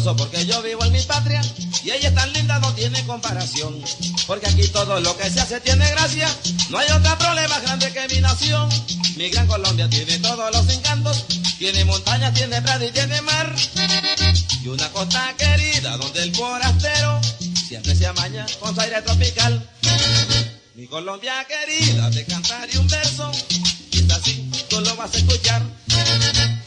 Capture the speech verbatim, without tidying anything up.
orgulloso porque yo vivo en mi patria y ella es tan linda, no tiene comparación. Porque aquí todo lo que se hace tiene gracia, no hay otro problema grande que mi nación. Mi gran Colombia tiene todos los encantos, tiene montañas, tiene playa y tiene mar. Y una costa querida donde el forastero siempre se amaña con su aire tropical. Mi Colombia querida, te cantaré un verso, y es así, tú lo vas a escuchar.